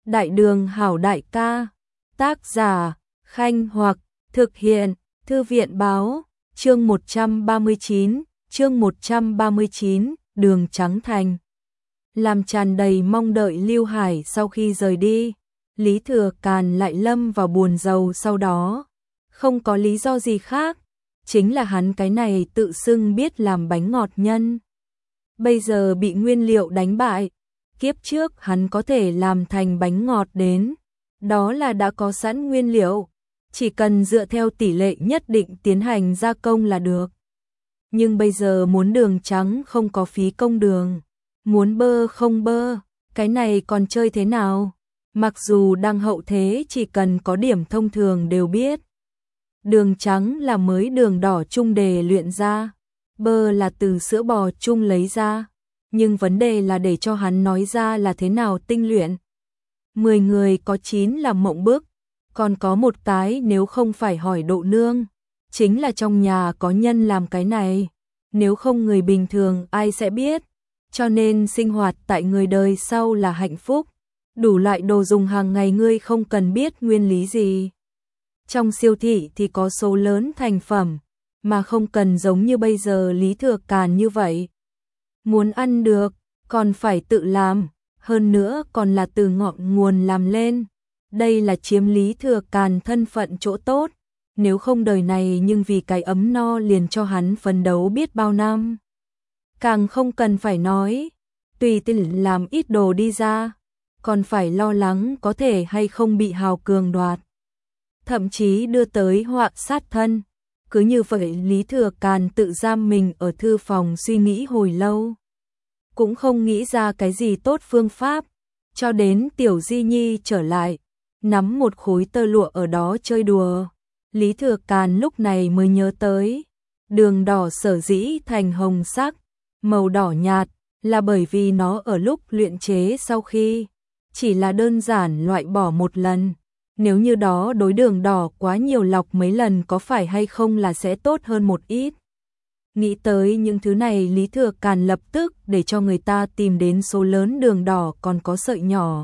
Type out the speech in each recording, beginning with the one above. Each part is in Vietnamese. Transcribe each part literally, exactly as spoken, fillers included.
Đại đường hảo đại ca. Tác giả, Khanh Hoặc, thực hiện, Thư viện báo, chương một trăm ba mươi chín, chương một trăm ba mươi chín, Đường Trắng Thành. Làm tràn đầy mong đợi Lưu Hải sau khi rời đi, Lý Thừa Càn lại lâm vào buồn rầu sau đó. Không có lý do gì khác, chính là hắn cái này tự xưng biết làm bánh ngọt nhân. Bây giờ bị nguyên liệu đánh bại, kiếp trước hắn có thể làm thành bánh ngọt đến, đó là đã có sẵn nguyên liệu, chỉ cần dựa theo tỷ lệ nhất định tiến hành gia công là được. Nhưng bây giờ muốn đường trắng không có phí công đường, muốn bơ không bơ, cái này còn chơi thế nào? Mặc dù đang hậu thế chỉ cần có điểm thông thường đều biết. Đường trắng là mới đường đỏ chung đề luyện ra, bơ là từ sữa bò chung lấy ra, nhưng vấn đề là để cho hắn nói ra là thế nào tinh luyện. Mười người có chín là mộng bức, còn có một cái nếu không phải hỏi độ nương, chính là trong nhà có nhân làm cái này, nếu không người bình thường ai sẽ biết, cho nên sinh hoạt tại người đời sau là hạnh phúc, đủ loại đồ dùng hàng ngày ngươi không cần biết nguyên lý gì. Trong siêu thị thì có số lớn thành phẩm, mà không cần giống như bây giờ Lý Thừa Càn như vậy. Muốn ăn được, còn phải tự làm, hơn nữa còn là từ ngọn nguồn làm lên. Đây là chiếm Lý Thừa Càn thân phận chỗ tốt, nếu không đời này nhưng vì cái ấm no liền cho hắn phấn đấu biết bao năm. Càng không cần phải nói, tùy tiện làm ít đồ đi ra, còn phải lo lắng có thể hay không bị Hào Cường đoạt. Thậm chí đưa tới họa sát thân. Cứ như vậy Lý Thừa Càn tự giam mình ở thư phòng suy nghĩ hồi lâu. Cũng không nghĩ ra cái gì tốt phương pháp, cho đến Tiểu Di Nhi trở lại, nắm một khối tơ lụa ở đó chơi đùa. Lý Thừa Càn lúc này mới nhớ tới, đường đỏ sở dĩ thành hồng sắc, màu đỏ nhạt, là bởi vì nó ở lúc luyện chế sau khi, chỉ là đơn giản loại bỏ một lần. Nếu như đó đối đường đỏ quá nhiều lọc mấy lần có phải hay không là sẽ tốt hơn một ít. Nghĩ tới những thứ này Lý Thừa Càn lập tức để cho người ta tìm đến số lớn đường đỏ còn có sợi nhỏ.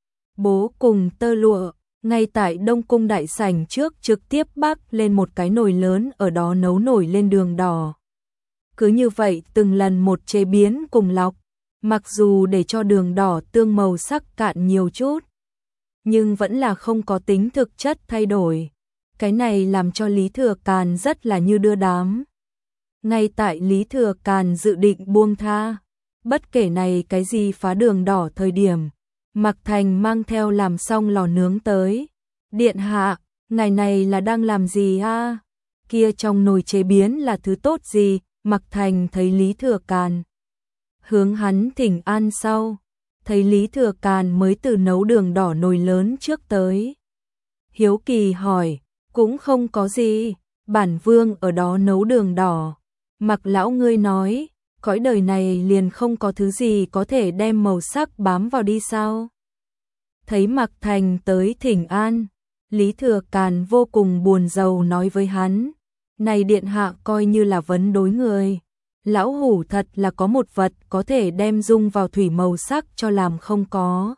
Bố cùng tơ lụa, ngay tại Đông Cung đại sảnh trước trực tiếp bắc lên một cái nồi lớn ở đó nấu nổi lên đường đỏ. Cứ như vậy từng lần một chế biến cùng lọc, mặc dù để cho đường đỏ tương màu sắc cạn nhiều chút, nhưng vẫn là không có tính thực chất thay đổi. Cái này làm cho Lý Thừa Càn rất là như đưa đám. Ngay tại Lý Thừa Càn dự định buông tha, bất kể này cái gì phá đường đỏ thời điểm, Mạc Thành mang theo làm xong lò nướng tới. Điện hạ, ngày này là đang làm gì a? Kia trong nồi chế biến là thứ tốt gì? Mạc Thành thấy Lý Thừa Càn, hướng hắn thỉnh an sau. Thấy Lý Thừa Càn mới từ nấu đường đỏ nồi lớn trước tới. Hiếu kỳ hỏi, cũng không có gì, bản vương ở đó nấu đường đỏ. Mặc lão ngươi nói, cõi đời này liền không có thứ gì có thể đem màu sắc bám vào đi sao? Thấy Mạc Thành tới thỉnh an, Lý Thừa Càn vô cùng buồn rầu nói với hắn, này điện hạ coi như là vấn đối người. Lão hủ thật là có một vật có thể đem dung vào thủy màu sắc cho làm không có.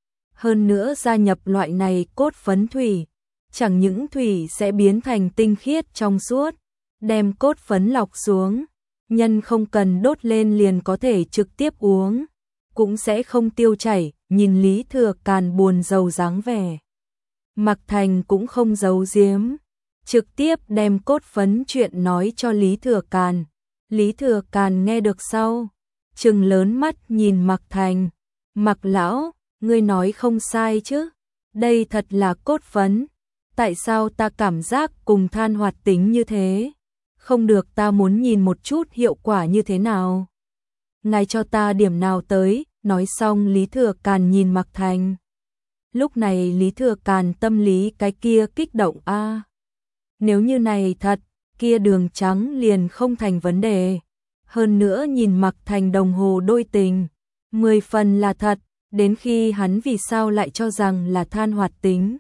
Hơn nữa gia nhập loại này cốt phấn thủy, chẳng những thủy sẽ biến thành tinh khiết trong suốt, đem cốt phấn lọc xuống, nhân không cần đốt lên liền có thể trực tiếp uống, cũng sẽ không tiêu chảy. Nhìn Lý Thừa Càn buồn rầu dáng vẻ, Mạc Thành cũng không giấu giếm, trực tiếp đem cốt phấn chuyện nói cho Lý Thừa Càn. Lý Thừa Càn nghe được sau, trừng lớn mắt nhìn Mạc Thành. Mạc lão, ngươi nói không sai chứ, đây thật là cốt phấn, tại sao ta cảm giác cùng than hoạt tính như thế? Không được, ta muốn nhìn một chút hiệu quả như thế nào. Ngài cho ta điểm nào tới? Nói xong Lý Thừa Càn nhìn Mạc Thành. Lúc này Lý Thừa Càn tâm lý cái kia kích động a. À, nếu như này thật, kia đường trắng liền không thành vấn đề. Hơn nữa nhìn Mạc Thành đồng hồ đôi tình, mười phần là thật, đến khi hắn vì sao lại cho rằng là than hoạt tính.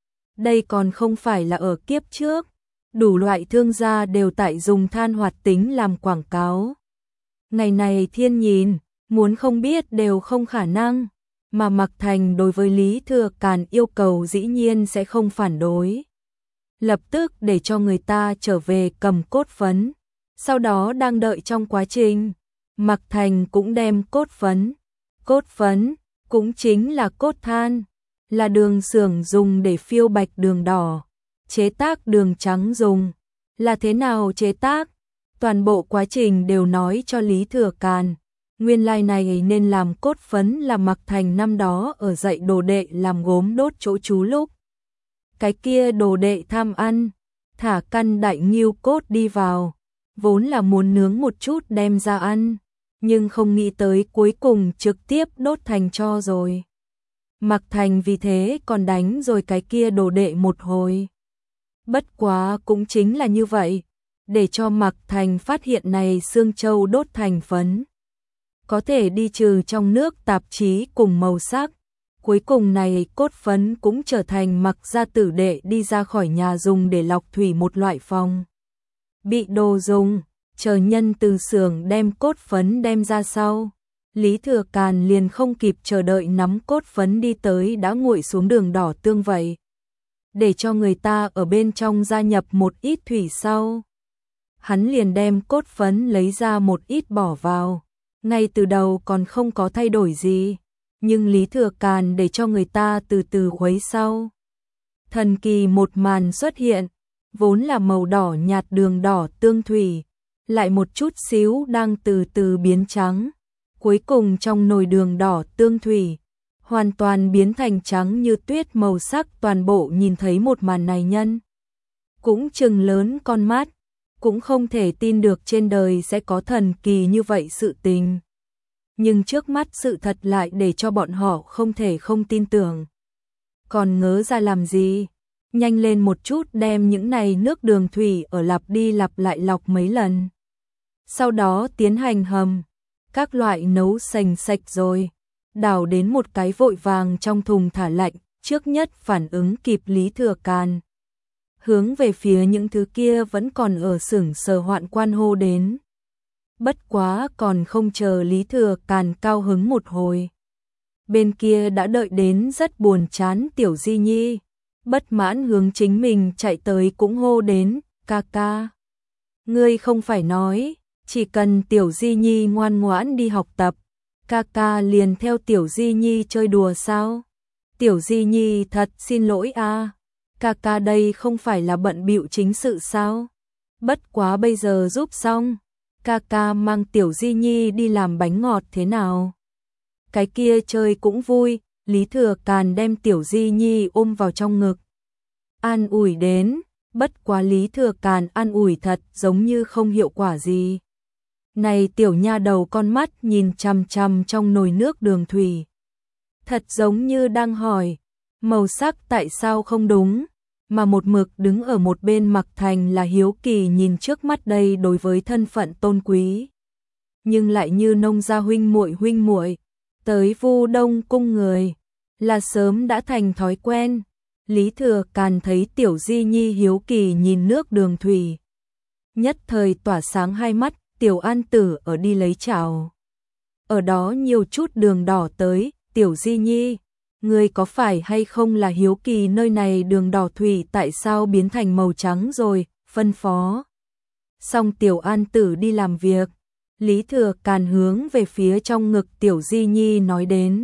Đây còn không phải là ở kiếp trước, đủ loại thương gia đều tại dùng than hoạt tính làm quảng cáo. Ngày này thiên nhìn, muốn không biết đều không khả năng. mà Mạc Thành đối với Lý Thừa Càn yêu cầu dĩ nhiên sẽ không phản đối. Lập tức để cho người ta trở về cầm cốt phấn, sau đó đang đợi trong quá trình, Mạc Thành cũng đem cốt phấn, cốt phấn cũng chính là cốt than, là đường xưởng dùng để phiêu bạch đường đỏ, chế tác đường trắng dùng, là thế nào chế tác, toàn bộ quá trình đều nói cho Lý Thừa Càn. Nguyên lai này nên làm cốt phấn là Mạc Thành năm đó ở dạy đồ đệ làm gốm đốt chỗ chú lúc. Cái kia đồ đệ tham ăn, thả căn đại ngưu cốt đi vào, vốn là muốn nướng một chút đem ra ăn, nhưng không nghĩ tới cuối cùng trực tiếp đốt thành tro rồi. Mạc Thành vì thế còn đánh rồi cái kia đồ đệ một hồi. Bất quá cũng chính là như vậy, để cho Mạc Thành phát hiện này xương châu đốt thành phấn có thể đi trừ trong nước tạp chí cùng màu sắc. Cuối cùng này cốt phấn cũng trở thành Mạc gia tử đệ đi ra khỏi nhà dùng để lọc thủy một loại phòng bị đồ dùng, chờ nhân từ xưởng đem cốt phấn đem ra sau. Lý Thừa Càn liền không kịp chờ đợi nắm cốt phấn đi tới đã nguội xuống đường đỏ tương vậy. Để cho người ta ở bên trong gia nhập một ít thủy sau. Hắn liền đem cốt phấn lấy ra một ít bỏ vào. Ngay từ đầu còn không có thay đổi gì. Nhưng Lý Thừa Càn để cho người ta từ từ khuấy sau. Thần kỳ một màn xuất hiện. Vốn là màu đỏ nhạt đường đỏ tương thủy. Lại một chút xíu đang từ từ biến trắng. Cuối cùng trong nồi đường đỏ tương thủy, hoàn toàn biến thành trắng như tuyết màu sắc, toàn bộ nhìn thấy một màn này nhân. Cũng trừng lớn con mắt, cũng không thể tin được trên đời sẽ có thần kỳ như vậy sự tình. Nhưng trước mắt sự thật lại để cho bọn họ không thể không tin tưởng. Còn ngớ ra làm gì? Nhanh lên một chút đem những này nước đường thủy ở lặp đi lặp lại lọc mấy lần. Sau đó tiến hành hầm. Các loại nấu sành sạch rồi, đảo đến một cái vội vàng trong thùng thả lạnh, trước nhất phản ứng kịp Lý Thừa Càn. Hướng về phía những thứ kia vẫn còn ở xưởng sờ hoạn quan hô đến. Bất quá còn không chờ Lý Thừa Càn cao hứng một hồi. Bên kia đã đợi đến rất buồn chán Tiểu Di Nhi, bất mãn hướng chính mình chạy tới cũng hô đến, ca ca. Ngươi không phải nói... Chỉ cần Tiểu Di Nhi ngoan ngoãn đi học tập, ca ca liền theo Tiểu Di Nhi chơi đùa sao? Tiểu Di Nhi thật xin lỗi a, à. Ca ca đây không phải là bận bịu chính sự sao? Bất quá bây giờ giúp xong, ca ca mang Tiểu Di Nhi đi làm bánh ngọt thế nào? Cái kia chơi cũng vui, Lý Thừa Càn đem Tiểu Di Nhi ôm vào trong ngực. An ủi đến, bất quá Lý Thừa Càn an ủi thật giống như không hiệu quả gì. Này tiểu nha đầu con mắt nhìn chằm chằm trong nồi nước đường thủy. Thật giống như đang hỏi, màu sắc tại sao không đúng, mà một mực đứng ở một bên Mạc Thành là hiếu kỳ nhìn trước mắt đây đối với thân phận tôn quý. Nhưng lại như nông gia huynh muội huynh muội tới Vu Đông cung người, là sớm đã thành thói quen. Lý Thừa Càn thấy Tiểu Di Nhi hiếu kỳ nhìn nước đường thủy. Nhất thời tỏa sáng hai mắt. Tiểu An Tử ở đi lấy chảo. Ở đó nhiều chút đường đỏ tới, Tiểu Di Nhi, ngươi có phải hay không là hiếu kỳ nơi này đường đỏ thủy tại sao biến thành màu trắng rồi, phân phó. Xong Tiểu An Tử đi làm việc, Lý Thừa Càn hướng về phía trong ngực Tiểu Di Nhi nói đến.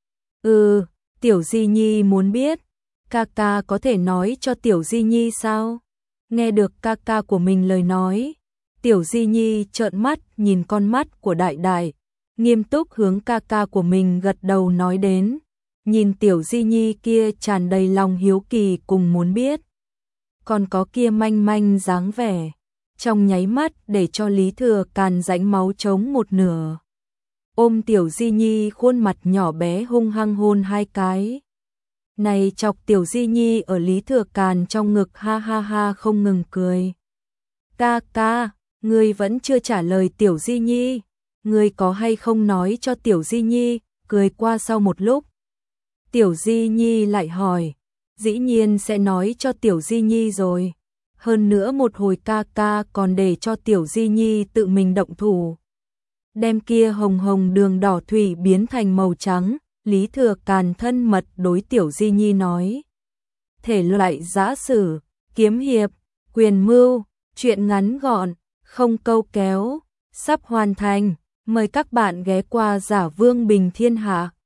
Ừ, Tiểu Di Nhi muốn biết, ca ca có thể nói cho Tiểu Di Nhi sao? Nghe được ca ca của mình lời nói. Tiểu Di Nhi trợn mắt nhìn con mắt của đại đại, nghiêm túc hướng ca ca của mình gật đầu nói đến, nhìn Tiểu Di Nhi kia tràn đầy lòng hiếu kỳ cùng muốn biết. Còn có kia manh manh dáng vẻ, trong nháy mắt để cho Lý Thừa Càn rãnh máu trống một nửa. Ôm Tiểu Di Nhi khuôn mặt nhỏ bé hung hăng hôn hai cái. Này chọc Tiểu Di Nhi ở Lý Thừa Càn trong ngực ha ha ha không ngừng cười. Ca ca, ngươi vẫn chưa trả lời Tiểu Di Nhi, ngươi có hay không nói cho Tiểu Di Nhi, cười qua sau một lúc. Tiểu Di Nhi lại hỏi, dĩ nhiên sẽ nói cho Tiểu Di Nhi rồi. Hơn nữa một hồi ca ca còn để cho Tiểu Di Nhi tự mình động thủ. Đem kia hồng hồng đường đỏ thủy biến thành màu trắng, Lý Thừa Càn thân mật đối Tiểu Di Nhi nói. Thể loại giã sử, kiếm hiệp, quyền mưu, truyện ngắn gọn, không câu kéo, sắp hoàn thành. Mời các bạn ghé qua Giả Vương Bình Thiên Hạ.